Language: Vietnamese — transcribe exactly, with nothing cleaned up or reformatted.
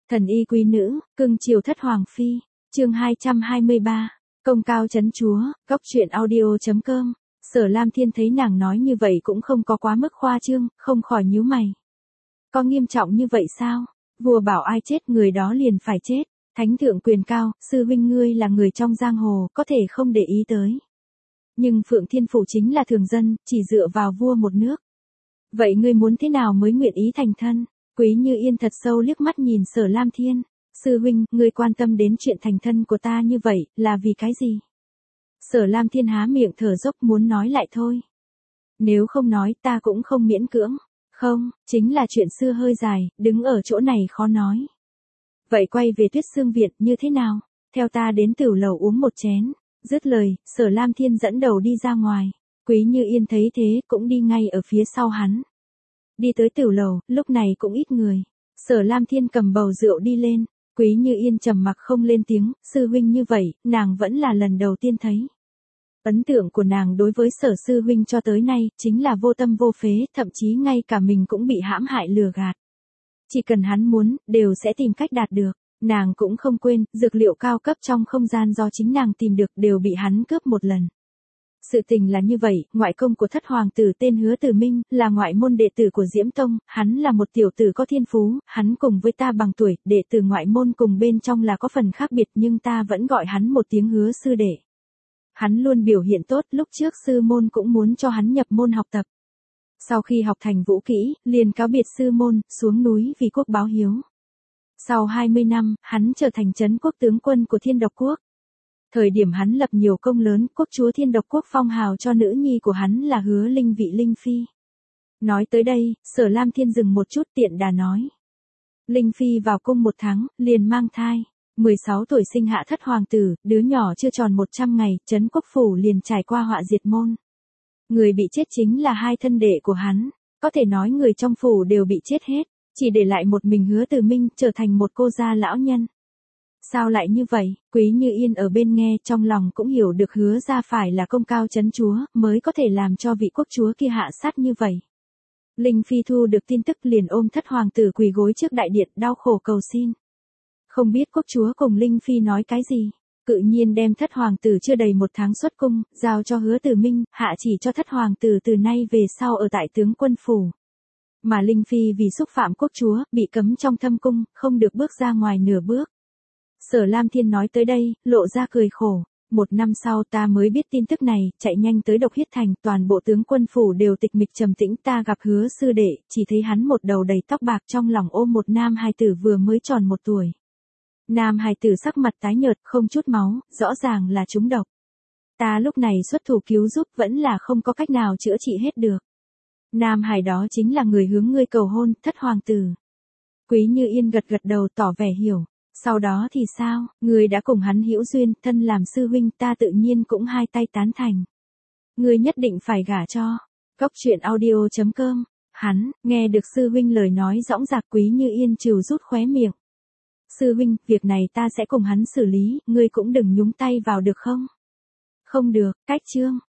Thần y quý nữ, cưng chiều thất hoàng phi, chương hai trăm hai mươi ba, công cao chấn chúa, góc truyện audio.com. Sở Lam Thiên thấy nàng nói như vậy cũng không có quá mức khoa trương, không khỏi nhíu mày. Có nghiêm trọng như vậy sao? Vua bảo ai chết người đó liền phải chết, thánh thượng quyền cao, sư huynh ngươi là người trong giang hồ, có thể không để ý tới. Nhưng Phượng Thiên Phủ chính là thường dân, chỉ dựa vào vua một nước. Vậy ngươi muốn thế nào mới nguyện ý thành thân? Quý Như Yên thật sâu liếc mắt nhìn Sở Lam Thiên. Sư huynh, ngươi quan tâm đến chuyện thành thân của ta như vậy, là vì cái gì? Sở Lam Thiên há miệng thở dốc muốn nói lại thôi. Nếu không nói ta cũng không miễn cưỡng. Không, chính là chuyện xưa hơi dài, đứng ở chỗ này khó nói. Vậy quay về Tuyết Xương Viện như thế nào? Theo ta đến tửu lầu uống một chén. Dứt lời, Sở Lam Thiên dẫn đầu đi ra ngoài. Quý Như Yên thấy thế cũng đi ngay ở phía sau hắn. Đi tới tửu lầu, lúc này cũng ít người. Sở Lam Thiên cầm bầu rượu đi lên. Quý Như Yên trầm mặc không lên tiếng, sư huynh như vậy, nàng vẫn là lần đầu tiên thấy. Ấn tượng của nàng đối với Sở sư huynh cho tới nay, chính là vô tâm vô phế, thậm chí ngay cả mình cũng bị hãm hại lừa gạt. Chỉ cần hắn muốn, đều sẽ tìm cách đạt được. Nàng cũng không quên, dược liệu cao cấp trong không gian do chính nàng tìm được đều bị hắn cướp một lần. Sự tình là như vậy, ngoại công của thất hoàng tử tên Hứa Tử Minh, là ngoại môn đệ tử của Diễm Tông, hắn là một tiểu tử có thiên phú, hắn cùng với ta bằng tuổi, đệ tử ngoại môn cùng bên trong là có phần khác biệt nhưng ta vẫn gọi hắn một tiếng Hứa sư đệ. Hắn luôn biểu hiện tốt, lúc trước sư môn cũng muốn cho hắn nhập môn học tập. Sau khi học thành vũ kỹ, liền cáo biệt sư môn, xuống núi vì quốc báo hiếu. Sau hai mươi năm, hắn trở thành trấn quốc tướng quân của Thiên Độc Quốc. Thời điểm hắn lập nhiều công lớn, quốc chúa Thiên Độc Quốc phong hào cho nữ nhi của hắn là Hứa Linh Vị Linh Phi. Nói tới đây, Sở Lam Thiên dừng một chút tiện đà nói. Linh Phi vào cung một tháng, liền mang thai. mười sáu tuổi sinh hạ thất hoàng tử, đứa nhỏ chưa tròn một trăm ngày, trấn quốc phủ liền trải qua họa diệt môn. Người bị chết chính là hai thân đệ của hắn, có thể nói người trong phủ đều bị chết hết, chỉ để lại một mình Hứa Tử Minh trở thành một cô gia lão nhân. Sao lại như vậy? Quý Như Yên ở bên nghe trong lòng cũng hiểu được Hứa ra phải là công cao chấn chúa, mới có thể làm cho vị quốc chúa kia hạ sát như vậy. Linh Phi thu được tin tức liền ôm thất hoàng tử quỳ gối trước đại điện đau khổ cầu xin. Không biết quốc chúa cùng Linh Phi nói cái gì, tự nhiên đem thất hoàng tử chưa đầy một tháng xuất cung, giao cho Hứa Tử Minh, hạ chỉ cho thất hoàng tử từ nay về sau ở tại tướng quân phủ. Mà Linh Phi vì xúc phạm quốc chúa, bị cấm trong thâm cung, không được bước ra ngoài nửa bước. Sở Lam Thiên nói tới đây, lộ ra cười khổ. Một năm sau ta mới biết tin tức này, chạy nhanh tới Độc Huyết Thành, toàn bộ tướng quân phủ đều tịch mịch trầm tĩnh, ta gặp Hứa sư đệ, chỉ thấy hắn một đầu đầy tóc bạc trong lòng ôm một nam hài tử vừa mới tròn một tuổi. Nam hài tử sắc mặt tái nhợt, không chút máu, rõ ràng là trúng độc. Ta lúc này xuất thủ cứu giúp vẫn là không có cách nào chữa trị hết được. Nam hài đó chính là người hướng ngươi cầu hôn, thất hoàng tử. Quý Như Yên gật gật đầu tỏ vẻ hiểu. Sau đó thì sao, ngươi đã cùng hắn hữu duyên, thân làm sư huynh ta tự nhiên cũng hai tay tán thành. Ngươi nhất định phải gả cho. Góc truyện audio.com. Hắn, nghe được sư huynh lời nói dõng dạc. Quý Như Yên trừ rút khóe miệng. Sư huynh, việc này ta sẽ cùng hắn xử lý, ngươi cũng đừng nhúng tay vào được không? Không được, cách chương.